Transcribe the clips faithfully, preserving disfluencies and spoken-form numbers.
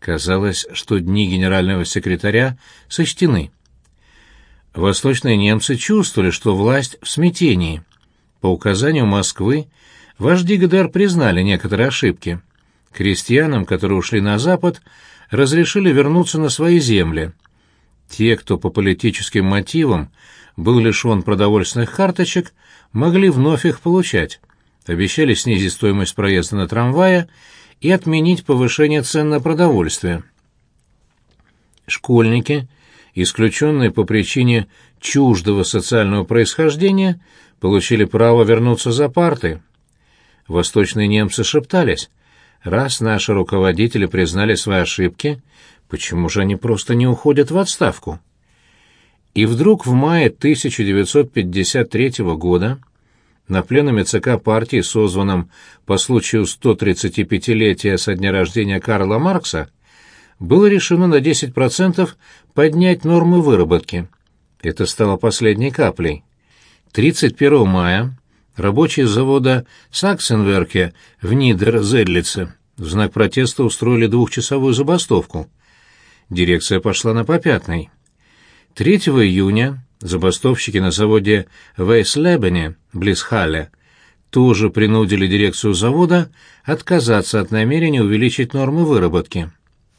Казалось, что дни генерального секретаря сочтены. Восточные немцы чувствовали, что власть в смятении. По указанию Москвы вожди ГДР признали некоторые ошибки. Крестьянам, которые ушли на Запад, разрешили вернуться на свои земли. Те, кто по политическим мотивам был лишен продовольственных карточек, могли вновь их получать. Обещали снизить стоимость проезда на трамвае и отменить повышение цен на продовольствие. Школьники, исключенные по причине чуждого социального происхождения, получили право вернуться за парты. Восточные немцы шептались: раз наши руководители признали свои ошибки, почему же они просто не уходят в отставку? И вдруг в мае тысяча девятьсот пятьдесят третьего года на пленуме ЦК партии, созванном по случаю сто тридцатипятилетия со дня рождения Карла Маркса, было решено на десять процентов поднять нормы выработки. Это стало последней каплей. тридцать первого мая рабочие завода Саксенверке в Нидер-Зедлице в знак протеста устроили двухчасовую забастовку. Дирекция пошла на попятный. третьего июня забастовщики на заводе в Эйслебене, близ Халля, тоже принудили дирекцию завода отказаться от намерения увеличить нормы выработки.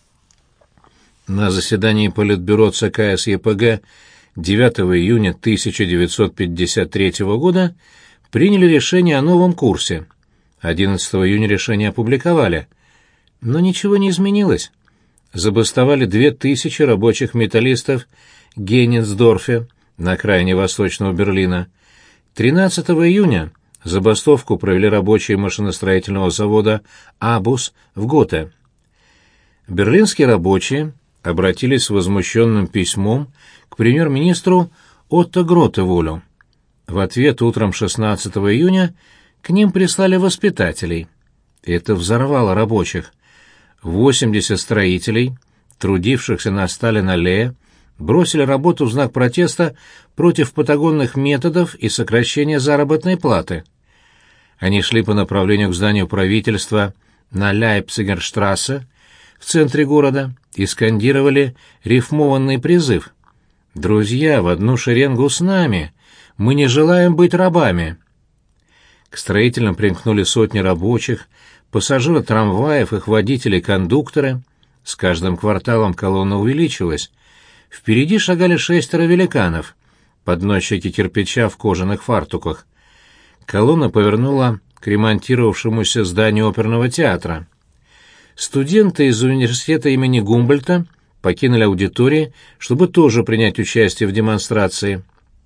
На заседании Политбюро ЦК СЕПГ девятого июня тысяча девятьсот пятьдесят третьего года приняли решение о новом курсе. одиннадцатого июня решение опубликовали. Но ничего не изменилось. Забастовали две тысячи рабочих металлистов в Гейнсдорфе, на окраине Восточного Берлина. тринадцатого июня забастовку провели рабочие машиностроительного завода «Абус» в Готе. Берлинские рабочие обратились с возмущенным письмом к премьер-министру Отто Гротеволю. В ответ утром шестнадцатого июня к ним прислали воспитателей. Это взорвало рабочих. восемьдесят строителей, трудившихся на Сталин-аллее, бросили работу в знак протеста против патагонных методов и сокращения заработной платы. Они шли по направлению к зданию правительства на Ляйпцигерштрассе в центре города и скандировали рифмованный призыв: «Друзья, в одну шеренгу с нами! Мы не желаем быть рабами!» К строителям примкнули сотни рабочих, пассажиры трамваев, их водители, кондукторы. С каждым кварталом колонна увеличилась. Впереди шагали шестеро великанов, подносчики кирпича в кожаных фартуках. Колонна повернула к ремонтировавшемуся зданию оперного театра. Студенты из университета имени Гумбольдта покинули аудитории, чтобы тоже принять участие в демонстрации.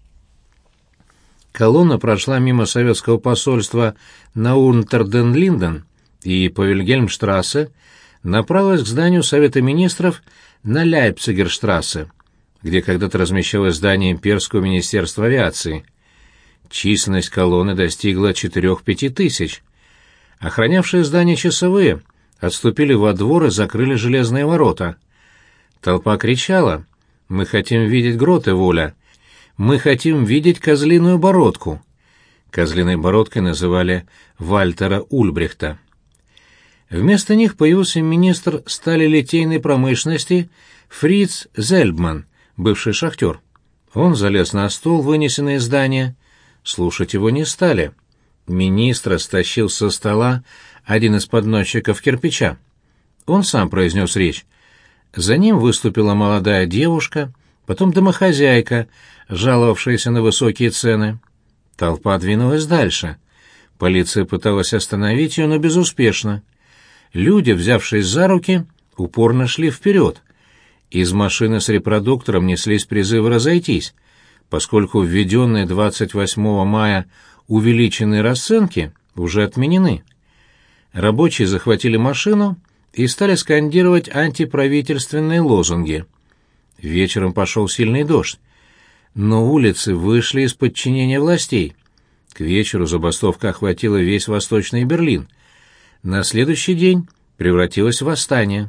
Колонна прошла мимо советского посольства на Унтерден-Линден и по Вильгельмштрассе направилась к зданию Совета министров на Ляйпцигерштрассе, где когда-то размещалось здание Имперского министерства авиации. Численность колонны достигла четырех-пяти тысяч. Охранявшие здание часовые отступили во двор и закрыли железные ворота. Толпа кричала: «Мы хотим видеть Гротеволя! Мы хотим видеть козлиную бородку!» Козлиной бородкой называли Вальтера Ульбрихта. Вместо них появился министр сталелитейной промышленности Фриц Зельбман, бывший шахтер. Он залез на стол, вынесенный из здания. Слушать его не стали. Министра стащил со стола один из подносчиков кирпича. Он сам произнес речь. За ним выступила молодая девушка, потом домохозяйка, жаловавшаяся на высокие цены. Толпа двинулась дальше. Полиция пыталась остановить ее, но безуспешно. Люди, взявшись за руки, упорно шли вперед. Из машины с репродуктором неслись призывы разойтись, поскольку введенные двадцать восьмого мая увеличенные расценки уже отменены. Рабочие захватили машину и стали скандировать антиправительственные лозунги. Вечером пошел сильный дождь, но улицы вышли из подчинения властей. К вечеру забастовка охватила весь Восточный Берлин. На следующий день превратилась в восстание.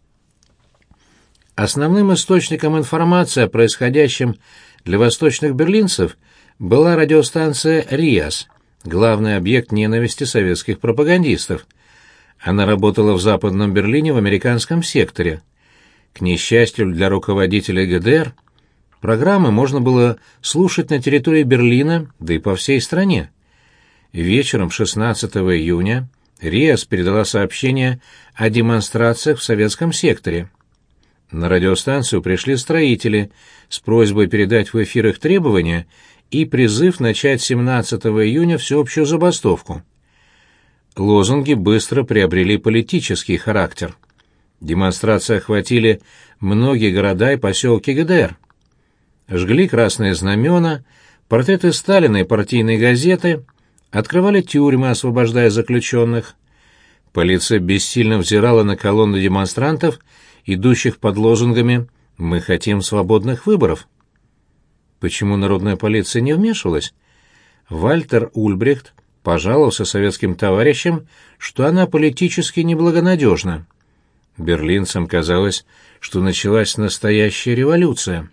Основным источником информации о происходящем для восточных берлинцев была радиостанция РИАС, главный объект ненависти советских пропагандистов. Она работала в Западном Берлине в американском секторе. К несчастью для руководителей ГДР, программы можно было слушать на территории Берлина, да и по всей стране. Вечером шестнадцатого июня РИАС передала сообщение о демонстрациях в советском секторе. На радиостанцию пришли строители с просьбой передать в эфир их требования и призыв начать семнадцатого июня всеобщую забастовку. Лозунги быстро приобрели политический характер. Демонстрации охватили многие города и поселки ГДР. Жгли красные знамена, портреты Сталина и партийные газеты, открывали тюрьмы, освобождая заключенных. Полиция бессильно взирала на колонны демонстрантов, идущих под лозунгами «Мы хотим свободных выборов». Почему народная полиция не вмешивалась? Вальтер Ульбрихт пожаловался советским товарищам, что она политически неблагонадежна. Берлинцам казалось, что началась настоящая революция.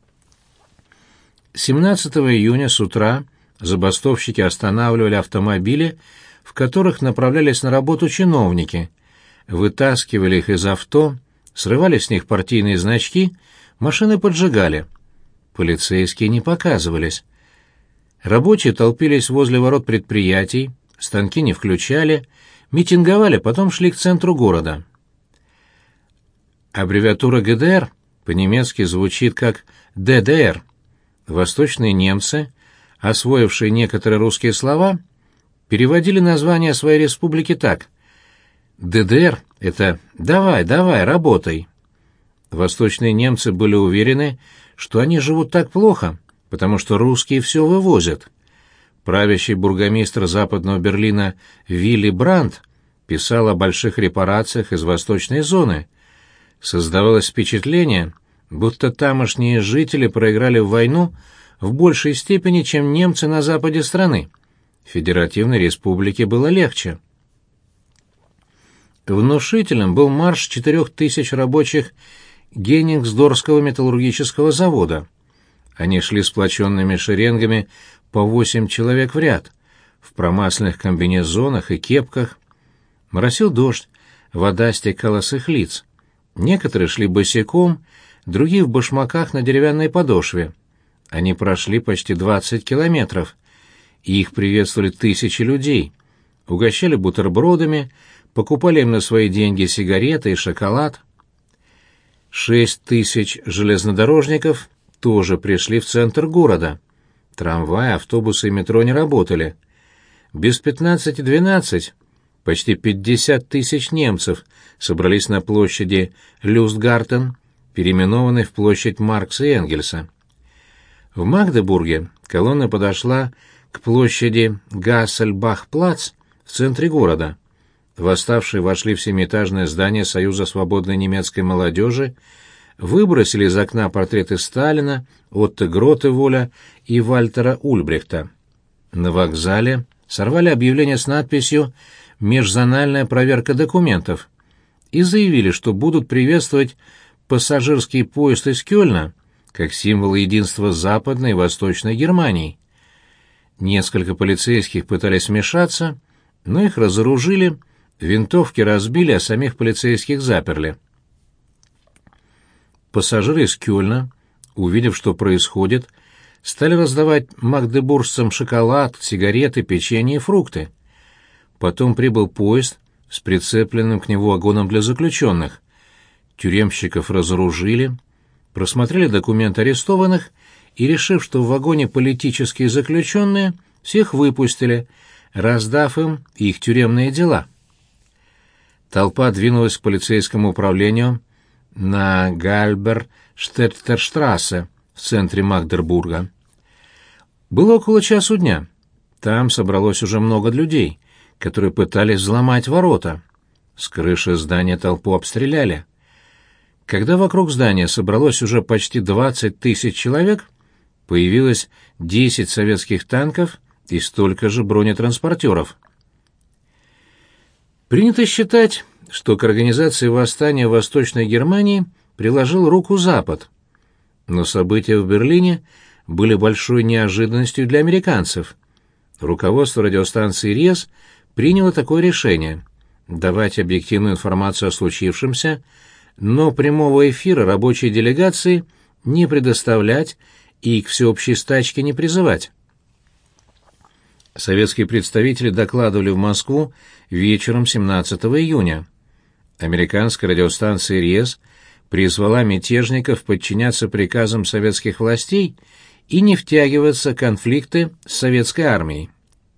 семнадцатого июня с утра забастовщики останавливали автомобили, в которых направлялись на работу чиновники, вытаскивали их из авто, срывали с них партийные значки, машины поджигали. Полицейские не показывались. Рабочие толпились возле ворот предприятий, станки не включали, митинговали, потом шли к центру города. Аббревиатура ГДР по-немецки звучит как ДДР. Восточные немцы, освоившие некоторые русские слова, переводили название своей республики так: ДДР — это «давай, давай, работай». Восточные немцы были уверены, что они живут так плохо, потому что русские все вывозят. Правящий бургомистр Западного Берлина Вилли Брандт писал о больших репарациях из восточной зоны. Создавалось впечатление, будто тамошние жители проиграли в войну в большей степени, чем немцы на западе страны. Федеративной республике было легче. Внушительным был марш четырех тысяч рабочих Генингсдорфского металлургического завода. Они шли сплоченными шеренгами по восемь человек в ряд, в промасленных комбинезонах и кепках. Моросил дождь, вода стекала с их лиц. Некоторые шли босиком, другие в башмаках на деревянной подошве. Они прошли почти двадцать километров, и их приветствовали тысячи людей, угощали бутербродами, покупали им на свои деньги сигареты и шоколад. Шесть тысяч железнодорожников тоже пришли в центр города. Трамваи, автобусы и метро не работали. Без пятнадцати двенадцать почти пятьдесят тысяч немцев собрались на площади Люстгартен, переименованной в площадь Маркса и Энгельса. В Магдебурге колонна подошла к площади Гассельбах-плац в центре города. Восставшие вошли в семиэтажное здание Союза свободной немецкой молодежи, выбросили из окна портреты Сталина, Отто Гротеволя и Вальтера Ульбрихта. На вокзале сорвали объявление с надписью «Межзональная проверка документов» и заявили, что будут приветствовать пассажирский поезд из Кёльна как символ единства Западной и Восточной Германии. Несколько полицейских пытались вмешаться, но их разоружили, винтовки разбили, а самих полицейских заперли. Пассажиры из Кёльна, увидев, что происходит, стали раздавать магдебуржцам шоколад, сигареты, печенье и фрукты. Потом прибыл поезд с прицепленным к нему вагоном для заключенных. Тюремщиков разоружили, просмотрели документы арестованных и, решив, что в вагоне политические заключенные, всех выпустили, раздав им их тюремные дела. Толпа двинулась к полицейскому управлению на Гальбер-Штеттерштрассе в центре Магдебурга. Было около часу дня. Там собралось уже много людей, которые пытались взломать ворота. С крыши здания толпу обстреляли. Когда вокруг здания собралось уже почти двадцать тысяч человек, появилось десять советских танков и столько же бронетранспортеров. Принято считать, что к организации восстания в Восточной Германии приложил руку Запад. Но события в Берлине были большой неожиданностью для американцев. Руководство радиостанции РИАС приняло такое решение. давать объективную информацию о случившемся, но прямого эфира рабочей делегации не предоставлять и к всеобщей стачке не призывать. Советские представители докладывали в Москву вечером семнадцатого июня. Американская радиостанция РИЭС призвала мятежников подчиняться приказам советских властей и не втягиваться в конфликты с советской армией.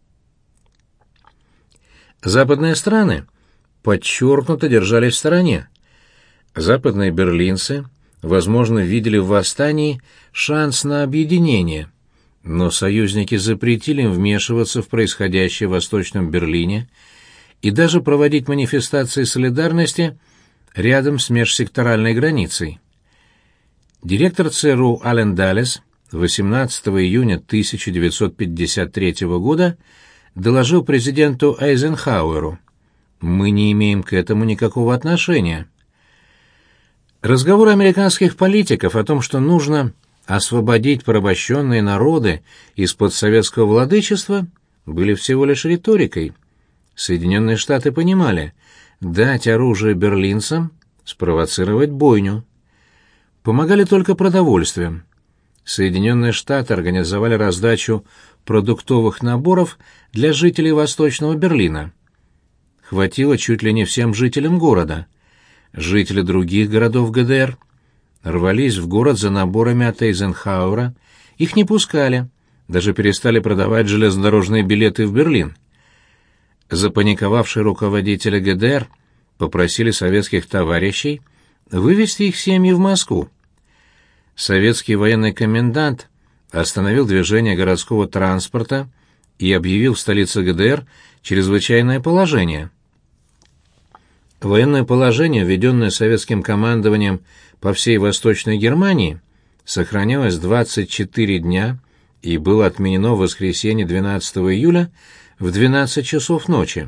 Западные страны подчеркнуто держались в стороне. Западные берлинцы, возможно, видели в восстании шанс на объединение, но союзники запретили им вмешиваться в происходящее в Восточном Берлине и даже проводить манифестации солидарности рядом с межсекторальной границей. Директор ЦРУ Аллен Даллес восемнадцатого июня тысяча девятьсот пятьдесят третьего года доложил президенту Эйзенхауэру: «Мы не имеем к этому никакого отношения». Разговоры американских политиков о том, что нужно освободить порабощенные народы из-под советского владычества, были всего лишь риторикой. Соединенные Штаты понимали, дать оружие берлинцам — спровоцировать бойню. Помогали только продовольствием. Соединенные Штаты организовали раздачу продуктовых наборов для жителей Восточного Берлина. Хватило чуть ли не всем жителям города. Жители других городов ГДР рвались в город за наборами от Эйзенхауэра, их не пускали, даже перестали продавать железнодорожные билеты в Берлин. Запаниковавшие руководители ГДР попросили советских товарищей вывести их семьи в Москву. Советский военный комендант остановил движение городского транспорта и объявил в столице ГДР чрезвычайное положение. Военное положение, введенное советским командованием по всей Восточной Германии, сохранялось двадцать четыре дня и было отменено в воскресенье двенадцатого июля в двенадцать часов ночи.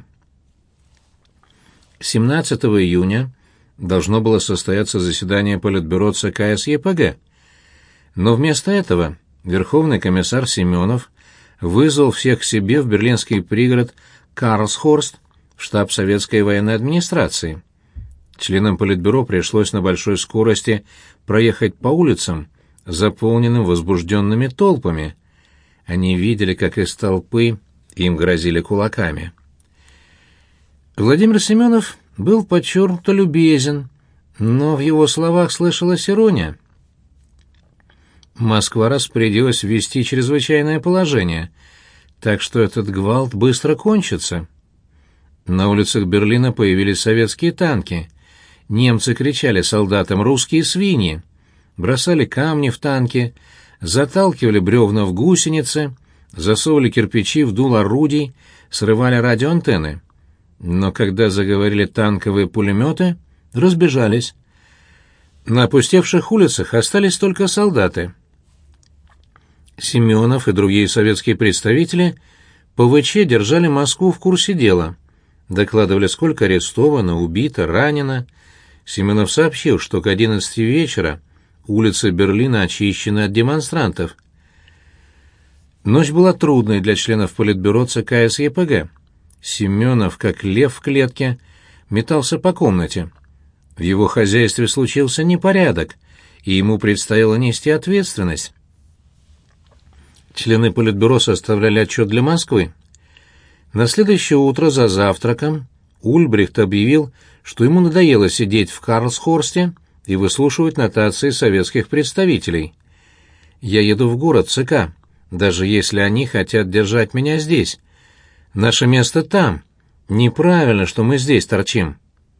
семнадцатого июня должно было состояться заседание Политбюро ЦК СЕПГ, но вместо этого Верховный комиссар Семенов вызвал всех к себе в берлинский пригород Карлсхорст, в штаб советской военной администрации. Членам Политбюро пришлось на большой скорости проехать по улицам, заполненным возбужденными толпами. Они видели, как из толпы им грозили кулаками. Владимир Семенов был подчеркнуто любезен, но в его словах слышалась ирония. Москва распорядилась ввести чрезвычайное положение, так что этот гвалт быстро кончится. На улицах Берлина появились советские танки. Немцы кричали солдатам «русские свиньи», бросали камни в танки, заталкивали бревна в гусеницы, засовывали кирпичи в дуло орудий, срывали радиоантенны. Но когда заговорили танковые пулеметы, разбежались. На опустевших улицах остались только солдаты. Семенов и другие советские представители ПВЧ держали Москву в курсе дела, докладывали, сколько арестовано, убито, ранено. Семенов сообщил, что к одиннадцати вечера улицы Берлина очищены от демонстрантов. Ночь была трудной для членов Политбюро ЦК СЕПГ. Семенов, как лев в клетке, метался по комнате. В его хозяйстве случился непорядок, и ему предстояло нести ответственность. Члены Политбюро составляли отчет для Москвы. На следующее утро за завтраком Ульбрихт объявил, что ему надоело сидеть в Карлсхорсте и выслушивать нотации советских представителей. «Я еду в город ЦК, даже если они хотят держать меня здесь. Наше место там. Неправильно, что мы здесь торчим».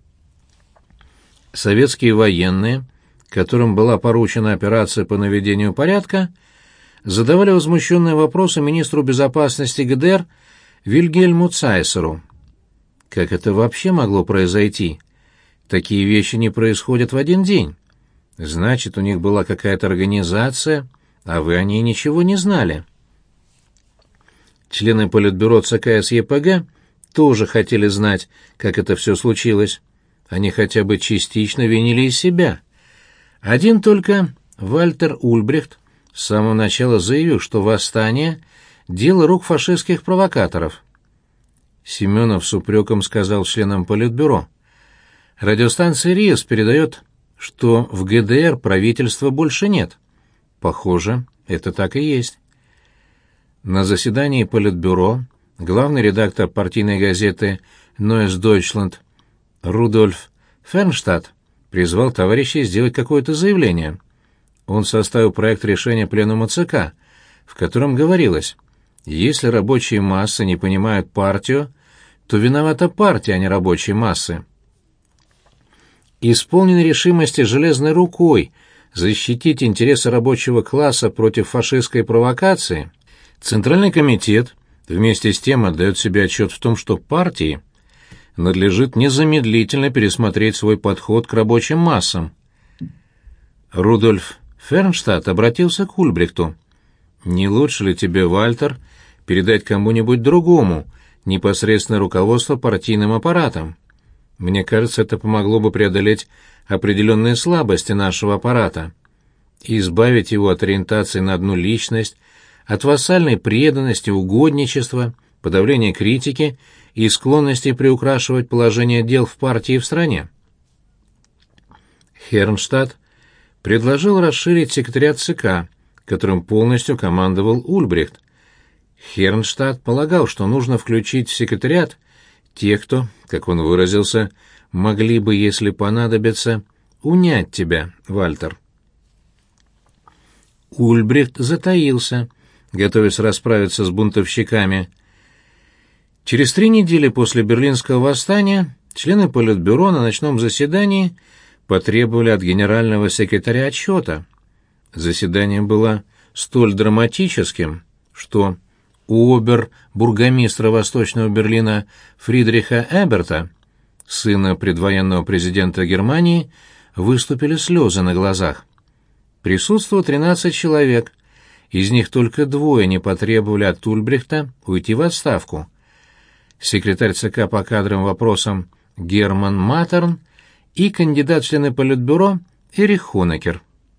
Советские военные, которым была поручена операция по наведению порядка, задавали возмущенные вопросы министру безопасности ГДР Вильгельму Цайсеру. Как это вообще могло произойти? Такие вещи не происходят в один день. Значит, у них была какая-то организация, а вы о ней ничего не знали. Члены Политбюро ЦК СЕПГ тоже хотели знать, как это все случилось. Они хотя бы частично винили и себя. Один только Вальтер Ульбрихт с самого начала заявил, что восстание — дело рук фашистских провокаторов. Семенов с упреком сказал членам Политбюро. Радиостанция РИАС передает, что в ГДР правительства больше нет. Похоже, это так и есть. На заседании Политбюро главный редактор партийной газеты «Neues Deutschland» Рудольф Фернштадт призвал товарищей сделать какое-то заявление. Он составил проект решения пленума ЦК, в котором говорилось: если рабочие массы не понимают партию, то виновата партия, а не рабочие массы. Исполненный решимости железной рукой защитить интересы рабочего класса против фашистской провокации, Центральный комитет вместе с тем отдает себе отчет в том, что партии надлежит незамедлительно пересмотреть свой подход к рабочим массам. Рудольф Фернштадт обратился к Ульбрихту. «Не лучше ли тебе, Вальтер, передать кому-нибудь другому непосредственно руководство партийным аппаратом? Мне кажется, это помогло бы преодолеть определенные слабости нашего аппарата, и избавить его от ориентации на одну личность, от вассальной преданности, угодничества, подавления критики и склонности приукрашивать положение дел в партии и в стране». Фернштадт предложил расширить секретариат ЦК, которым полностью командовал Ульбрихт. Фернштадт полагал, что нужно включить в секретариат тех, кто, как он выразился, могли бы, если понадобится, унять тебя, Вальтер. Ульбрихт затаился, готовясь расправиться с бунтовщиками. Через три недели после Берлинского восстания члены Политбюро на ночном заседании потребовали от генерального секретаря отчета. Заседание было столь драматическим, что у обер-бургомистра Восточного Берлина Фридриха Эберта, сына предвоенного президента Германии, выступили слезы на глазах. Присутствовало тринадцать человек, из них только двое не потребовали от Ульбрихта уйти в отставку. Секретарь ЦК по кадровым вопросам Герман Матерн и кандидат в члены Политбюро Эрих Хонекер.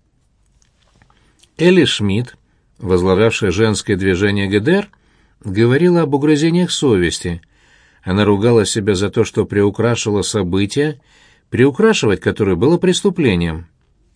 Элли Шмидт, возглавлявшая женское движение ГДР, говорила об угрызениях совести. Она ругала себя за то, что приукрашивала события, приукрашивать которые было преступлением.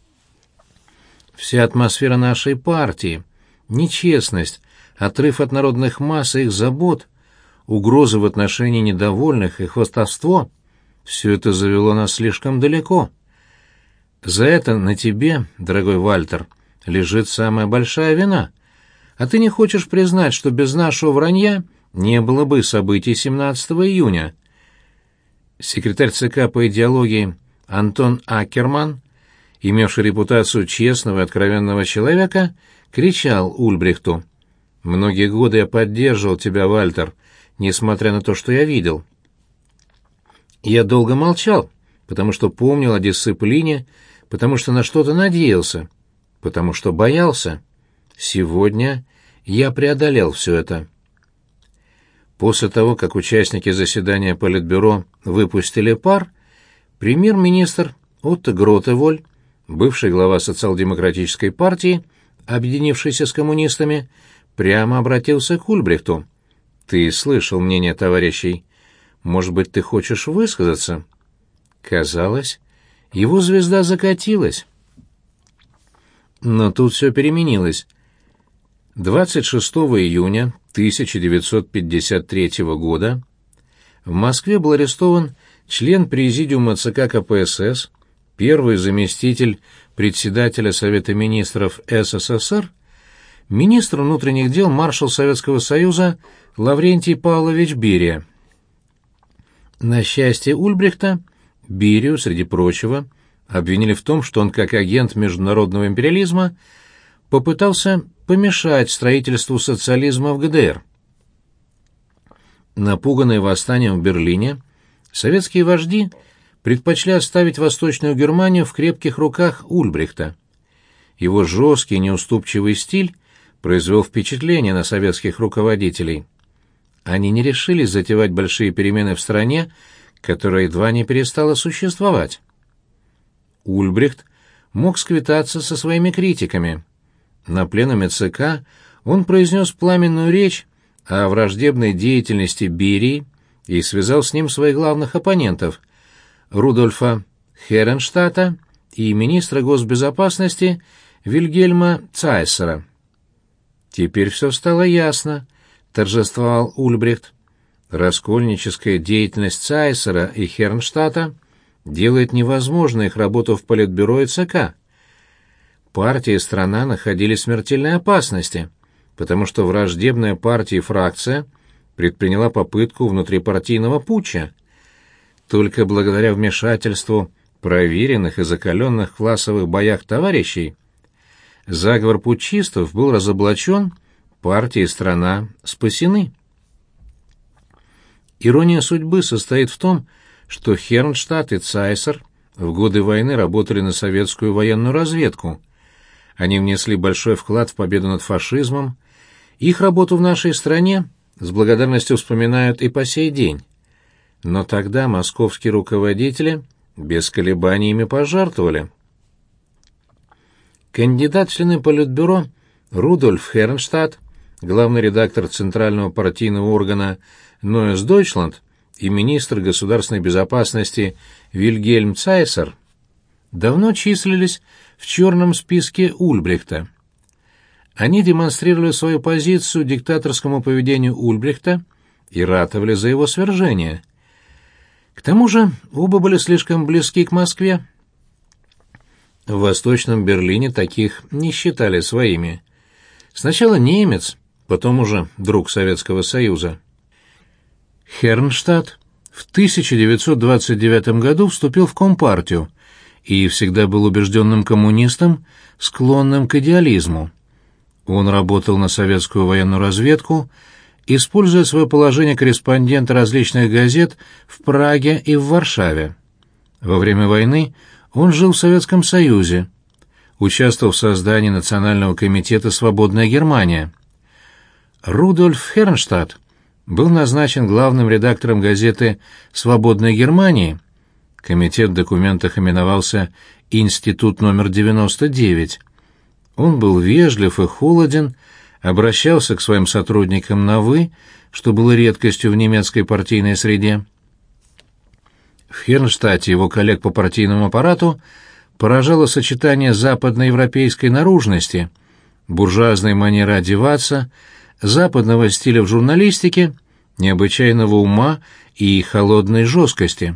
Вся атмосфера нашей партии, нечестность, отрыв от народных масс и их забот, угрозы в отношении недовольных и хвастовство — все это завело нас слишком далеко. За это на тебе, дорогой Вальтер, лежит самая большая вина. А ты не хочешь признать, что без нашего вранья не было бы событий семнадцатого июня. Секретарь ЦК по идеологии Антон Аккерман, имевший репутацию честного и откровенного человека, кричал Ульбрихту: «Многие годы я поддерживал тебя, Вальтер, несмотря на то, что я видел. Я долго молчал, потому что помнил о дисциплине, потому что на что-то надеялся, потому что боялся. Сегодня я преодолел все это». После того, как участники заседания Политбюро выпустили пар, премьер-министр Отто Гротеволь, бывший глава социал-демократической партии, объединившийся с коммунистами, прямо обратился к Ульбрихту. «Ты слышал мнение товарищей. Может быть, ты хочешь высказаться?» Казалось, его звезда закатилась. Но тут все переменилось. двадцать шестого июня тысяча девятьсот пятьдесят третьего года в Москве был арестован член президиума ЦК КПСС, первый заместитель председателя Совета министров СССР, министр внутренних дел маршал Советского Союза Лаврентий Павлович Берия. На счастье Ульбрихта, Берию, среди прочего, обвинили в том, что он, как агент международного империализма, попытался помешать строительству социализма в ГДР. Напуганные восстанием в Берлине, советские вожди предпочли оставить Восточную Германию в крепких руках Ульбрихта. Его жесткий, неуступчивый стиль произвел впечатление на советских руководителей. Они не решились затевать большие перемены в стране, которая едва не перестала существовать. Ульбрихт мог сквитаться со своими критиками. На пленуме ЦК он произнес пламенную речь о враждебной деятельности Берии и связал с ним своих главных оппонентов — Рудольфа Херенштадта и министра госбезопасности Вильгельма Цайсера. «Теперь все стало ясно», — торжествовал Ульбрихт. «Раскольническая деятельность Цайсера и Херенштадта делает невозможной их работу в Политбюро и ЦК. Партия и страна находились в смертельной опасности, потому что враждебная партия и фракция предприняла попытку внутрипартийного путча. Только благодаря вмешательству проверенных и закаленных в классовых боях товарищей заговор путчистов был разоблачен, партия и страна спасены». Ирония судьбы состоит в том, что Хернштадт и Цайсер в годы войны работали на советскую военную разведку. Они внесли большой вклад в победу над фашизмом. Их работу в нашей стране с благодарностью вспоминают и по сей день. Но тогда московские руководители без колебаний ими пожертвовали. Кандидат в члены Политбюро Рудольф Хернштадт, главный редактор Центрального партийного органа Neues Deutschland и министр государственной безопасности Вильгельм Цайсер давно числились в черном списке Ульбрихта. Они демонстрировали свою позицию диктаторскому поведению Ульбрихта и ратовали за его свержение. К тому же оба были слишком близки к Москве. В Восточном Берлине таких не считали своими. Сначала немец, потом уже друг Советского Союза. Хернштадт в тысяча девятьсот двадцать девятом году вступил в Компартию и всегда был убежденным коммунистом, склонным к идеализму. Он работал на советскую военную разведку, используя свое положение корреспондента различных газет в Праге и в Варшаве. Во время войны он жил в Советском Союзе, участвовал в создании Национального комитета «Свободная Германия». Рудольф Хернштадт был назначен главным редактором газеты «Свободной Германии». Комитет в документах именовался «Институт номер девяносто девять». Он был вежлив и холоден, обращался к своим сотрудникам на «вы», что было редкостью в немецкой партийной среде. В Хернштадте его коллег по партийному аппарату поражало сочетание западноевропейской наружности, буржуазной манеры одеваться, западного стиля в журналистике, необычайного ума и холодной жесткости.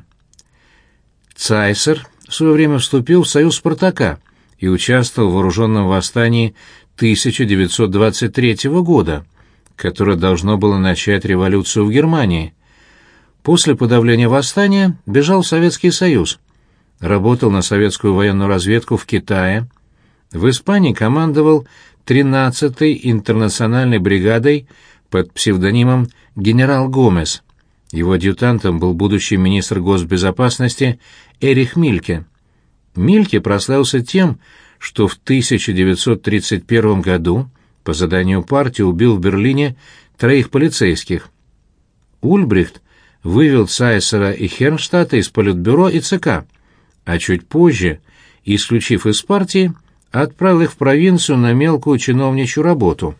Цайсер в свое время вступил в союз Спартака и участвовал в вооруженном восстании тысяча девятьсот двадцать третьего года, которое должно было начать революцию в Германии. После подавления восстания бежал в Советский Союз, работал на советскую военную разведку в Китае, в Испании командовал тринадцатой интернациональной бригадой под псевдонимом «Генерал Гомес». Его адъютантом был будущий министр госбезопасности Эрих Мильке. Мильке прославился тем, что в тысяча девятьсот тридцать первом году по заданию партии убил в Берлине троих полицейских. Ульбрихт вывел Цайсера и Хернштадта из Политбюро и ЦК, а чуть позже, исключив из партии, отправил их в провинцию на мелкую чиновничью работу.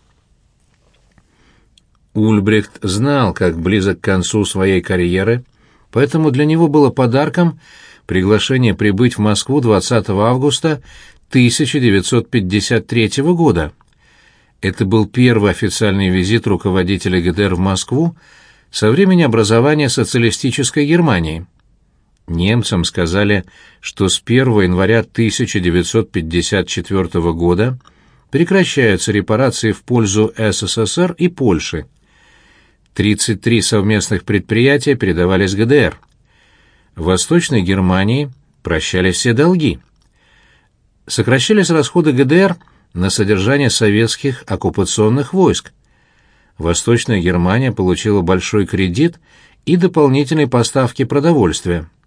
Ульбрихт знал, как близок к концу своей карьеры, поэтому для него было подарком приглашение прибыть в Москву двадцатого августа тысяча девятьсот пятьдесят третьего года. Это был первый официальный визит руководителя ГДР в Москву со времени образования социалистической Германии. Немцам сказали, что с первого января тысяча девятьсот пятьдесят четвёртого года прекращаются репарации в пользу СССР и Польши. тридцать три совместных предприятия передавались ГДР. В Восточной Германии прощались все долги. Сокращались расходы ГДР на содержание советских оккупационных войск. Восточная Германия получила большой кредит и дополнительные поставки продовольствия.